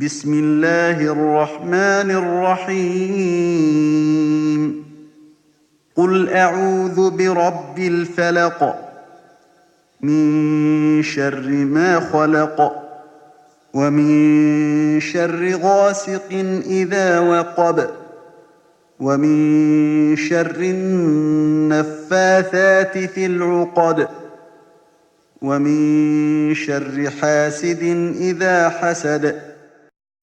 بسم الله الرحمن الرحيم قل أعوذ برب الفلق من شر ما خلق ومن شر غاسق إذا وقب ومن شر النفاثات في العقد ومن شر حاسد إذا حسد